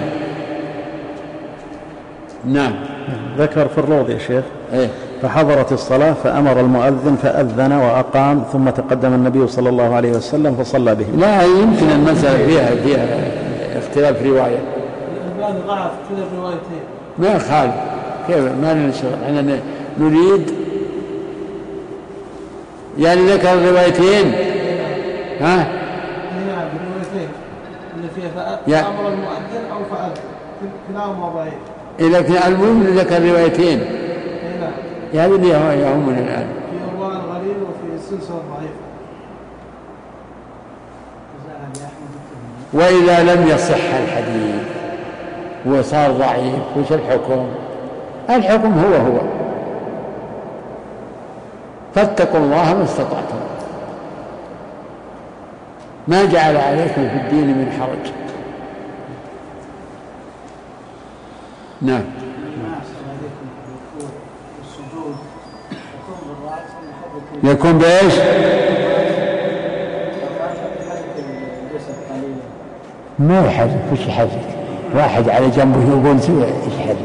[SPEAKER 1] نعم.
[SPEAKER 2] ذكر في الروض يا شيخ
[SPEAKER 1] إيه؟
[SPEAKER 2] فحضرت الصلاة فأمر المؤذن فأذن وأقام، ثم تقدم النبي صلى الله عليه وسلم فصلى به.
[SPEAKER 1] لا يمكن المسألة فيها فيها اختلاف رواية.
[SPEAKER 6] الآن ضعف كل الروايتين
[SPEAKER 1] ما يخالف، كيف ما نشغل احنا نريد يعني ذكر الروايتين. ها؟
[SPEAKER 6] نعم الروايتين اللي فيها فأمر المؤذن أو فأذن كلاهما ضعيف.
[SPEAKER 1] لكن المهم ذكر روايتين.
[SPEAKER 6] نعم.
[SPEAKER 1] هذا اللي يهمنا الآن.
[SPEAKER 6] في أرواح الغليل وفي السلسلة الضعيفة.
[SPEAKER 1] وإذا لم يصح الحديث وصار ضعيف وش الحكم؟ الحكم هو هو فاتقوا الله ما استطعتم ما جعل عليكم في الدين من حرج. نعم. يكون بإيش؟ ما يحرك وش يحرك؟ واحد على جنبه يقول ايش يحرك؟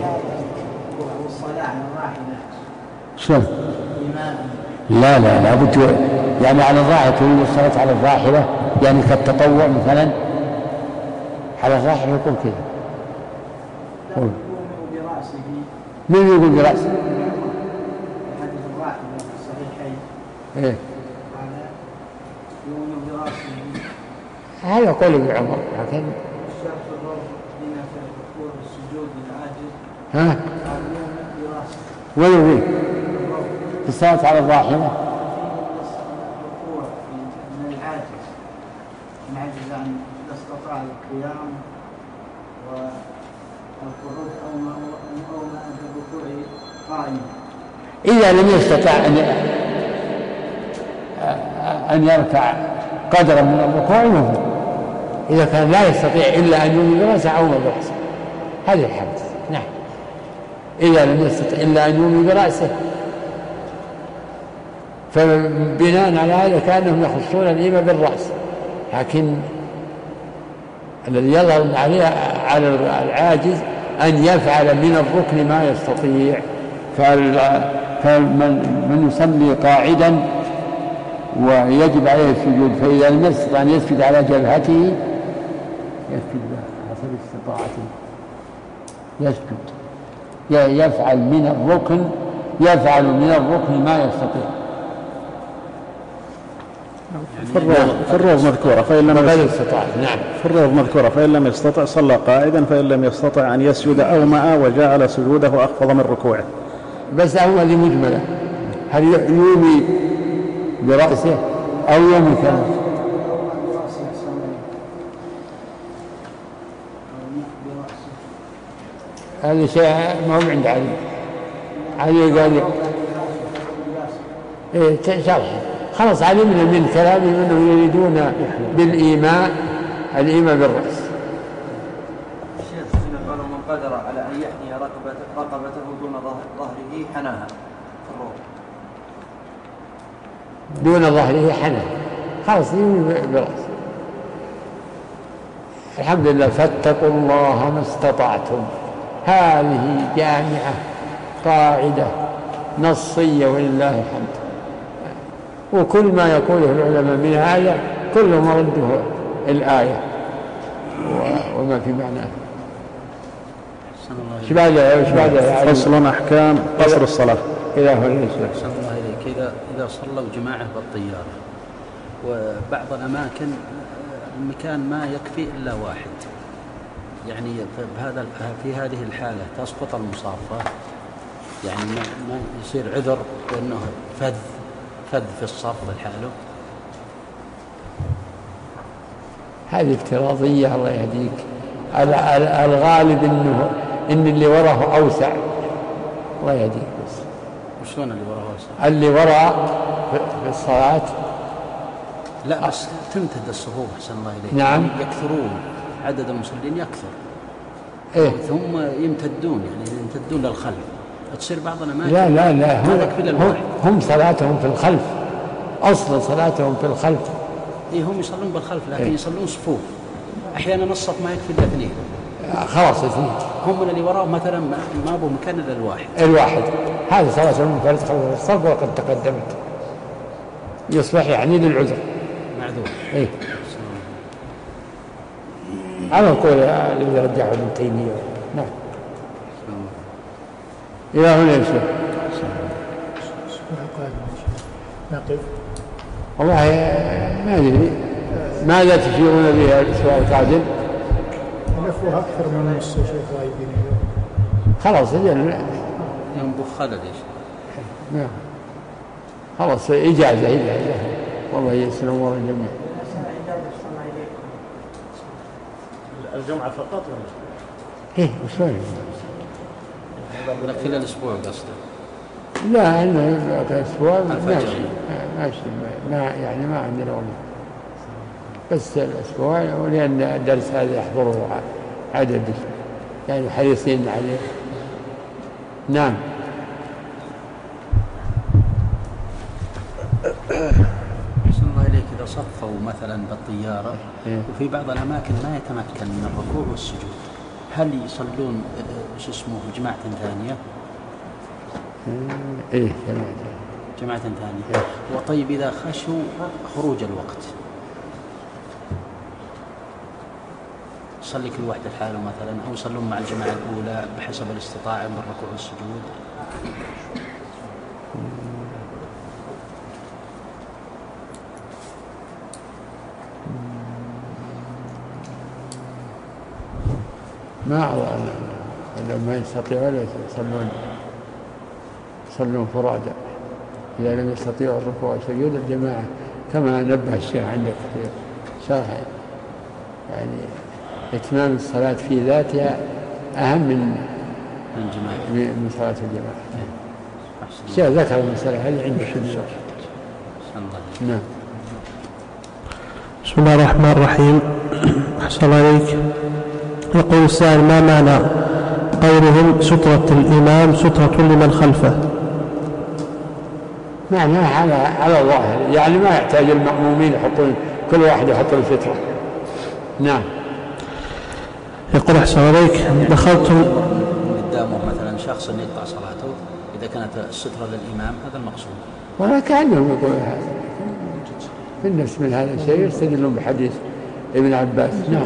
[SPEAKER 1] شلون؟ لا لا لا بد يعني على الراحلة تقول الصلاة على الراحلة يعني كالتطوع مثلا على الراحلة يكون كذا. من يقول برأسه؟ ايه هذا قول ابن عمر لكن ها وين في الصلاة على الراحلة
[SPEAKER 4] من العاجز من عجز عن لا استطاع القيام والقعود او ما او ما في الركوع قائما
[SPEAKER 1] إذا لم يستطع أن أن يركع قدرا من الركوع يوم إذا كان لا يستطيع إلا أن يومي برأسه أو ما برأسه هذه الحدث. نعم. إذا لم يستطع إلا أن يومي برأسه فبناء على هذا كأنهم يخصون الإمام بالرأس لكن الذي يظهر عليه على العاجز أن يفعل من الركن ما يستطيع. فمن يصلي قاعدا ويجب عليه السجود فإذا لم يستطع أن يسجد على جبهته يسجد حسب استطاعته يسجد يفعل من الركن يفعل من الركن ما يستطيع.
[SPEAKER 2] في الروض مذكورة فإن لم
[SPEAKER 1] يستطع. نعم.
[SPEAKER 2] في الروض مذكورة فإن لم يستطع صلى قائدا فإن لم يستطع أن يسجد أومأ وجعل سجوده أخفض من ركوعه.
[SPEAKER 1] بس أومأ دي مجملة هل يومي برأسه أو يومي كذا؟ هذا شيء ما هو عند علي علي قال إيه شرح خلاص علمنا من كلامهم أنهم يريدون بالإيماء الإيماء بالرأس.
[SPEAKER 3] الشيخ قال من قدر على أن يحني رقبته, رقبته دون ظهره حناها في الروض
[SPEAKER 1] دون ظهره حناها خلاص يومي بالرأس. الحمد لله فاتقوا الله ما استطعتم هذه جامعة قاعدة نصية ولله الحمد وكل ما يقوله العلماء من هذا كله مرده الآية وما في معناه. ايش بعدها ايش بعدها
[SPEAKER 2] فصل أحكام قصر الصلاة.
[SPEAKER 1] إذا هو الإسلام
[SPEAKER 7] أحسن الله إليك إذا إذا صلوا جماعة بالطيارة وبعض الأماكن المكان ما يكفي إلا واحد يعني بهذا في هذه الحالة تسقط المصافة يعني ما, ما يصير عذر بأنه فذ فذ في الصف لحاله.
[SPEAKER 1] هذه افتراضية الله يهديك. الغالب إنه إن اللي وراه أوسع الله يهديك. بس
[SPEAKER 7] وشلون اللي وراه أوسع؟
[SPEAKER 1] اللي وراء في الصلاة
[SPEAKER 7] لا بس تمتد الصفوف أحسن الله إليك.
[SPEAKER 1] نعم.
[SPEAKER 7] يكثرون عدد المصلين يكثر
[SPEAKER 1] إيه؟
[SPEAKER 7] ثم يمتدون يعني يمتدون للخلف تصير بعض الأماكن
[SPEAKER 1] لا لا لا هم,
[SPEAKER 7] هم,
[SPEAKER 1] هم صلاتهم في الخلف أصل صلاتهم في الخلف.
[SPEAKER 7] إيه هم يصلون بالخلف لكن
[SPEAKER 1] إيه؟
[SPEAKER 7] يصلون صفوف أحيانا الصف ما يكفي إلا اثنين
[SPEAKER 1] خلاص اثنين
[SPEAKER 7] هم من اللي وراء مثلا ما أبو مكان إلا الواحد
[SPEAKER 1] الواحد هذه صلاة المنفرد خلف الصف وقد تقدمت يصبح يعني للعذر
[SPEAKER 7] معذور.
[SPEAKER 1] إيه؟ هذا القول الذي رجحه ابن تيمية. نعم. إلى هنا يا شيخ.
[SPEAKER 5] نقف.
[SPEAKER 1] والله ما أدري ماذا تشيرون به الأسبوع القادم؟
[SPEAKER 5] الأخوة أكثر من نص شيخ غايبين اليوم.
[SPEAKER 1] خلاص أجل
[SPEAKER 7] ينبخ خلل يا شيخ.
[SPEAKER 1] نعم. خلاص إجازة إلا إلا والله يسلم أمور الجميع.
[SPEAKER 2] الجمعة فقط ولا؟
[SPEAKER 5] إيه وشوي.
[SPEAKER 7] ولا كل الأسبوع قصده؟
[SPEAKER 5] لا عندنا الأسبوع
[SPEAKER 7] الفجر.
[SPEAKER 5] ماشي ماشي ما يعني ما عندنا والله بس الأسبوع، ولأن الدرس هذا يحضره عدد يعني حريصين عليه. نعم.
[SPEAKER 7] أحسن الله إليك. إذا صفوا مثلا بالطيارة
[SPEAKER 5] إيه؟
[SPEAKER 7] وفي بعض الأماكن ما يتمكن من الركوع والسجود، هل يصلون شو اسمه جماعة ثانية؟
[SPEAKER 5] إيه جماعة
[SPEAKER 7] جماعة ثانية. وطيب إذا خشوا خروج الوقت يصلي كل واحد لحاله مثلا، أو يصلون مع الجماعة الأولى بحسب الاستطاعة من الركوع والسجود؟
[SPEAKER 5] ما أظن لما يستطيعون يصلون يصلون فرادى إذا لم يستطيعوا الركوع والسجود الجماعة، كما نبه الشيخ عندك في شرح يعني إتمام الصلاة في ذاتها أهم من من صلاة الجماعة. الشيخ ذكر المسألة هذه عند الشيخ. نعم.
[SPEAKER 2] بسم الله الرحمن الرحيم. أحسن عليك. يقول السائل: ما معنى قولهم سترة الإمام سترة لمن خلفه؟
[SPEAKER 5] معناها على على ظاهر، يعني ما يحتاج المأمومين يحطون كل واحد يحط له سترة. نعم.
[SPEAKER 2] يقول: أحسن عليك. دخلتم
[SPEAKER 7] قدامه مثلا شخص يقطع صلاته، إذا كانت السترة للإمام هذا المقصود.
[SPEAKER 5] ولا كأنهم يقولون هذا في النفس من هذا الشيء يستدلون بحديث ابن عباس. نعم.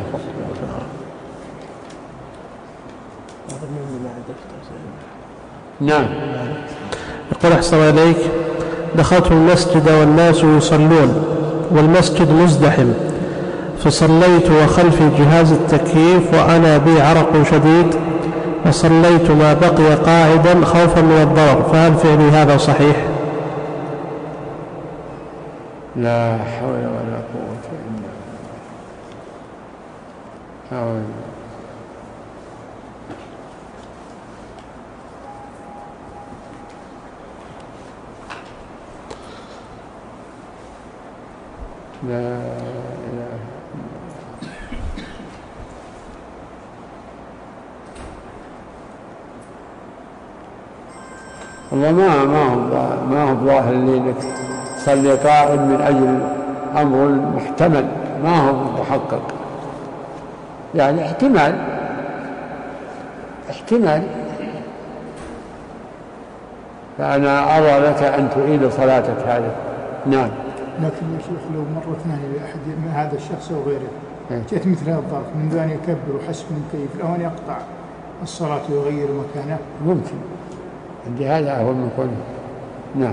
[SPEAKER 5] نعم.
[SPEAKER 2] يقول: أحسن عليك. دخلت المسجد والناس يصلون والمسجد مزدحم، فصليت وخلفي جهاز التكييف وأنا بي عرق شديد، فصليت ما بقي قاعدا خوفا من الضرر، فهل فعلي هذا صحيح؟
[SPEAKER 5] لا حول ولا قوة إلا بالله. لا إله والله ما ما هو ما هو ظاهر لي انك تصلي قائم من اجل امر محتمل، ما هو محقق، يعني احتمال احتمال فأنا أرى لك أن تعيد صلاتك هذه. نعم. لكن يا شيخ لو مرة ثانية لأحد من هذا الشخص أو غيره جاءت مثل هذا الظرف، من أن يكبر وحسب المكيف أو أن يقطع الصلاة ويغير مكانه، ممكن عندي هذا هو المقول. نعم.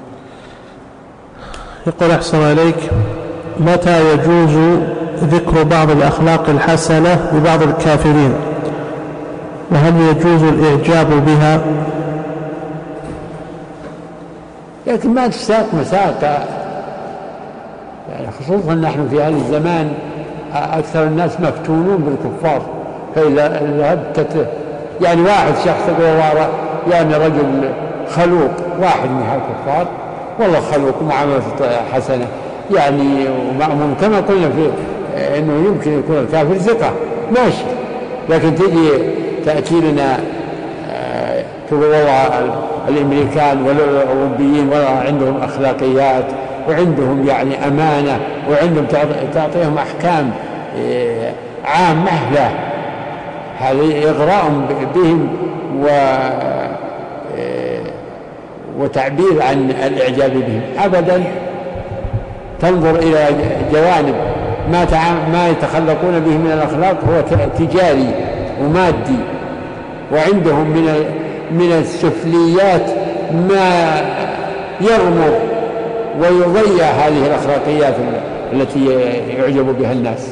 [SPEAKER 2] يقول: أحسن عليك. متى يجوز ذكر بعض الأخلاق الحسنة ببعض الكافرين، وهل يجوز الإعجاب بها؟
[SPEAKER 5] لكن ما تساق مساق، يعني خصوصا نحن في هذا الزمان أكثر الناس مفتونون بالكفار، فإذا ذهبت يعني واحد شخص يقول والله يعني رجل خلوق، واحد من هالكفار والله خلوق ومعاملته حسنة يعني ومأمون، كما قلنا في إنه يمكن يكون الكافر ثقة ماشي، لكن تجي تأتي لنا تقول والله الأمريكان والأوروبيين ولا عندهم أخلاقيات وعندهم يعني أمانة وعندهم تعطيهم أحكام عامة، لا، هذا إغراء بهم و وتعبير عن الإعجاب بهم أبدا. تنظر إلى جوانب ما ما يتخلقون به من الأخلاق هو تجاري ومادي، وعندهم من من السفليات ما يغمر ويضيع هذه الأخلاقيات التي يعجب بها الناس.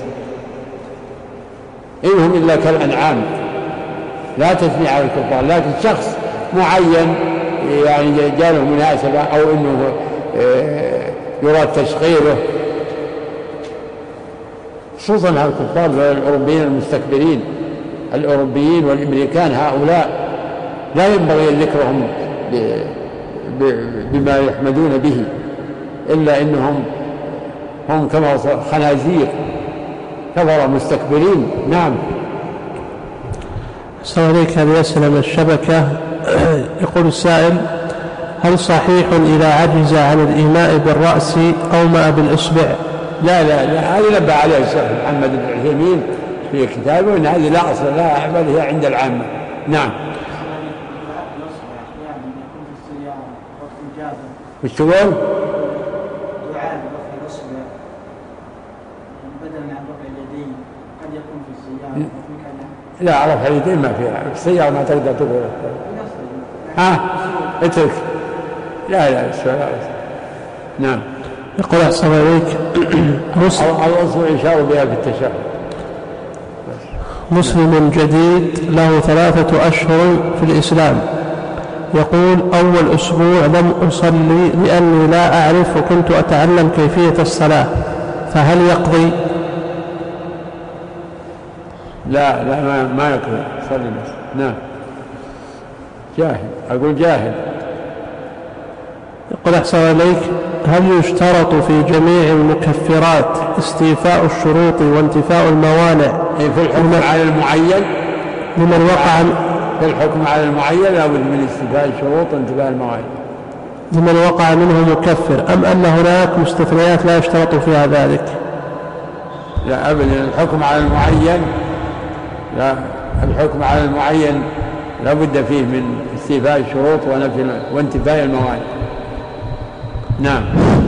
[SPEAKER 5] إنهم إلا كالأنعام، لا تثني على الكفار، لكن شخص معين يعني جاء له مناسبة أو إنه يراد تشغيله خصوصا الكفار الأوروبيين المستكبرين، الأوروبيين والأمريكان هؤلاء لا ينبغي أن نذكرهم بما يحمدون به، إلا إنهم هم كما خنازير كفر مستكبرين. نعم.
[SPEAKER 6] السلام عليك. هذه أسئلة من الشبكة. يقول السائل: هل صحيح إذا عجز عن الإيماء بالرأس أومأ بالإصبع؟
[SPEAKER 5] لا لا لا، هذه نبه عليها الشيخ محمد بن عثيمين في كتابه أن هذه لا أصل لها، بل هي عند العامة. نعم. وش تقول؟
[SPEAKER 4] دعاء برفع الأصبع بدلا عن رفع اليدين قد يكون في السيارة.
[SPEAKER 5] لا، رفع اليدين ما فيها، في السيارة ما تقدر تقول. ها اترك. لا لا السؤال. نعم.
[SPEAKER 6] يقول أحسن عليك.
[SPEAKER 5] الأصبع يشار بها في التشهد.
[SPEAKER 6] مسلم جديد له ثلاثة أشهر في الإسلام، يقول: أول أسبوع لم أصلي لأني لا أعرف وكنت أتعلم كيفية الصلاة، فهل يقضي؟
[SPEAKER 5] لا لا ما, ما يقضي، صلي بس. نعم. جاهل، أقول جاهل.
[SPEAKER 6] يقول أحسن عليك: هل يشترط في جميع المكفرات استيفاء الشروط وانتفاء الموانع
[SPEAKER 5] في الحكم على المعين
[SPEAKER 6] لمن وقع
[SPEAKER 5] في الحكم على المعين لابد من استيفاء الشروط وانتفاء الموانع
[SPEAKER 6] لمن وقع منه مكفر، أم أن هناك مستثنيات لا يشترط فيها ذلك؟
[SPEAKER 5] لا أبدا، الحكم على المعين لا الحكم على المعين لابد فيه من استيفاء الشروط وانتفاء الموانع. نعم.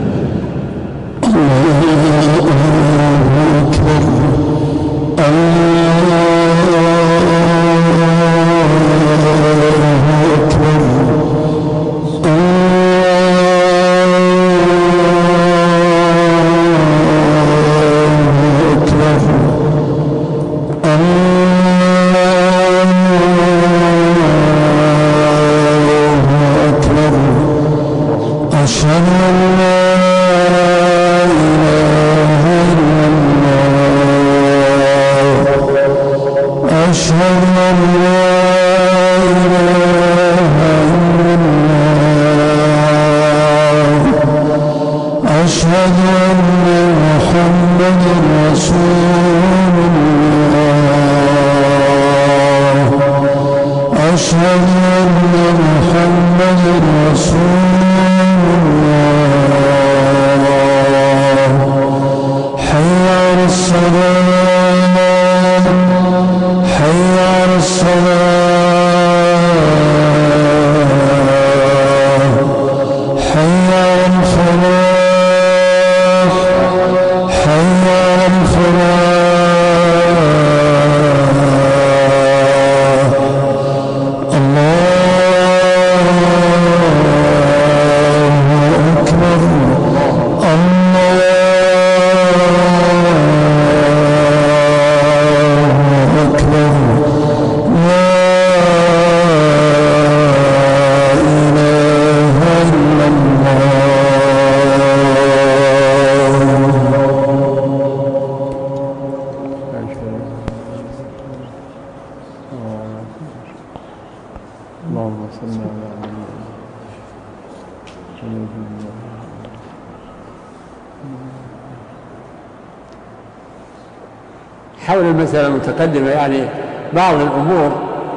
[SPEAKER 5] حول المسألة المتقدمة، يعني بعض الأمور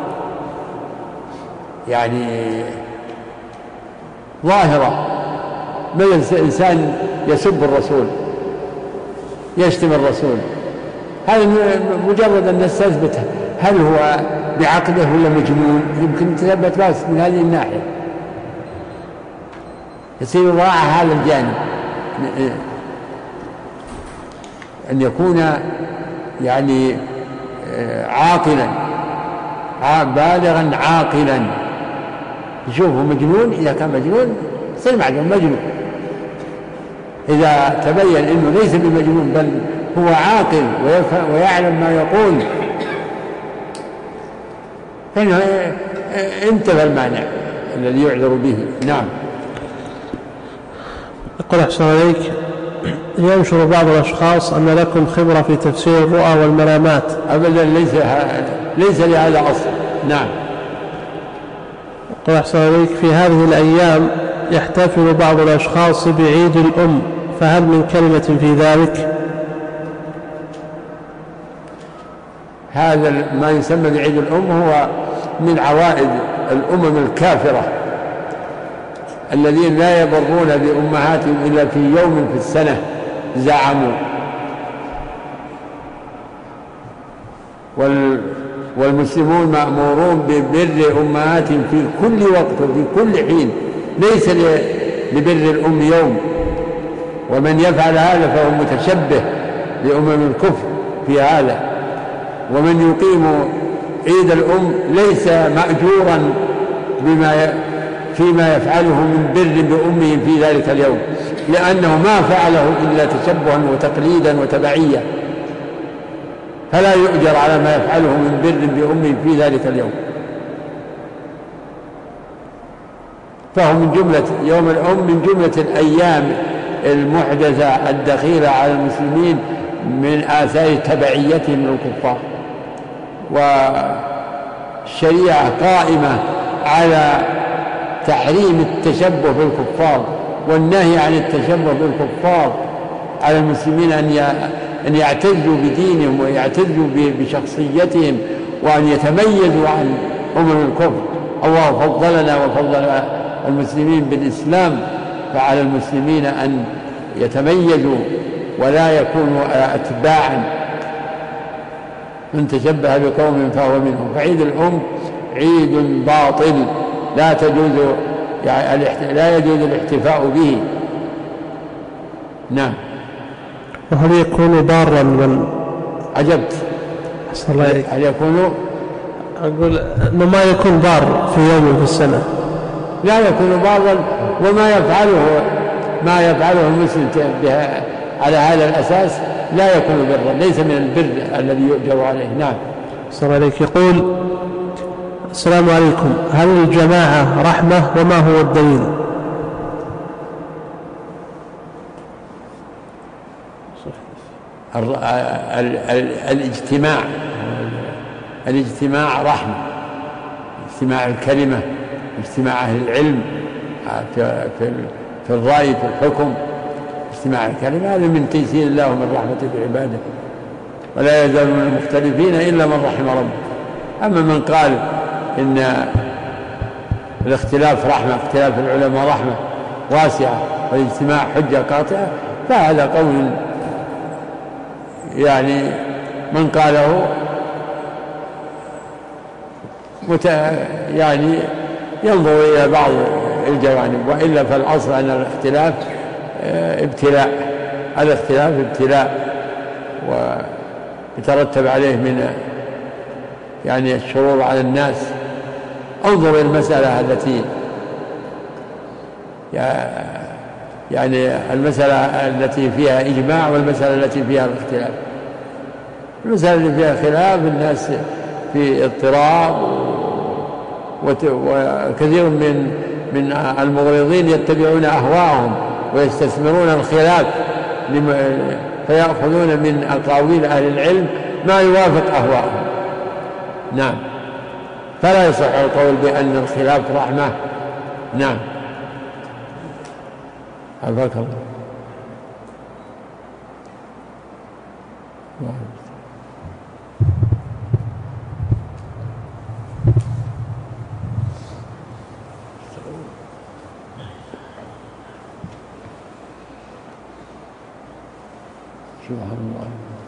[SPEAKER 5] يعني ظاهرة، مثل إنسان يسب الرسول يشتم الرسول، هذا مجرد أن نستثبت هل هو بعقله ولا مجنون، يمكن تثبت بس من هذه الناحية، يصير راعى هذا الجانب أن يكون يعني عاقلا بالغا عاقلا، يشوفه مجنون، إذا كان مجنون يصير معلوم مجنون، إذا تبين أنه ليس بمجنون بل هو عاقل ويعلم ما يقول فإنه انتبه المانع الذي يعذر به. نعم.
[SPEAKER 6] يقول أحسن عليك: ينشر بعض الأشخاص أن لكم خبرة في تفسير الرؤى والمنامات.
[SPEAKER 1] أبدا، ليس ليس لهذا أصل. نعم.
[SPEAKER 6] قل أحسن إليك، في هذه الأيام يحتفل بعض الأشخاص بعيد الأم، فهل من كلمة في ذلك؟
[SPEAKER 1] هذا ما يسمى بعيد الأم هو من عوائد الأمم الكافرة الذين لا يبرون بأمهاتهم إلا في يوم في السنة زعموا. والمسلمون مأمورون ببر أمهاتهم في كل وقت وفي كل حين، ليس لبر الأم يوم. ومن يفعل هذا فهو متشبه بأمم الكفر في هذا. ومن يقيم عيد الأم ليس مأجورا بما فيما يفعله من بر بأمه في ذلك اليوم، لأنه ما فعله إلا تشبها وتقليدا وتبعية، فلا يؤجر على ما يفعله من بر بأمه في ذلك اليوم. فهو من جملة يوم الأم من جملة الأيام المحدثة الدخيلة على المسلمين من آثار تبعيتهم للكفار. والشريعة قائمة على تحريم التشبه بالكفار والنهي عن التشبه بالكفار، على المسلمين أن يعتزوا بدينهم ويعتزوا بشخصيتهم وأن يتميزوا عن أمم الكفر. الله فضلنا وفضل المسلمين بالإسلام، فعلى المسلمين أن يتميزوا ولا يكونوا أتباعا من تشبه بقوم فهو منهم. فعيد الأم عيد باطل لا تجوز يعني لا يجوز الاحتفاء به. نعم.
[SPEAKER 6] وهل يكون بارا من
[SPEAKER 1] عجبت هل يكون
[SPEAKER 6] أقول أنه ما يكون بار في يوم في السنة؟
[SPEAKER 1] لا يكون بارا، وما يفعله ما يفعله المسلم على هذا الأساس لا يكون برا، ليس من البر الذي يؤجر عليه. نعم.
[SPEAKER 6] السلام عليك. يقول: السلام عليكم، هل الجماعة رحمة وما هو الدليل؟
[SPEAKER 1] ال ال ال الاجتماع الاجتماع رحمة، اجتماع الكلمة، اجتماع أهل العلم في, في, في الرأي في الحكم، اجتماع الكلمة هذا من تيسير الله ومن رحمته بعباده، ولا يزالون المختلفين إلا من رحم ربه. أما من قال إن الاختلاف رحمة، اختلاف العلماء رحمة واسعة والاجتماع حجة قاطعة، فهذا قول يعني من قاله مت يعني ينظر إلى بعض الجوانب، وإلا فالأصل أن الاختلاف ابتلاء، الاختلاف ابتلاء ويترتب عليه من يعني الشرور على الناس. انظر المسألة التي يعني المسألة التي فيها إجماع والمسألة التي فيها الاختلاف. المسألة التي فيها خلاف الناس في اضطراب، وكثير من من المغرضين يتبعون أهواءهم ويستثمرون الخلاف فيأخذون من أقاويل أهل العلم ما يوافق أهواءهم. نعم. فلا يصح القول بأن الخلاف رحمة. نعم. عافاك الله. سبحان الله.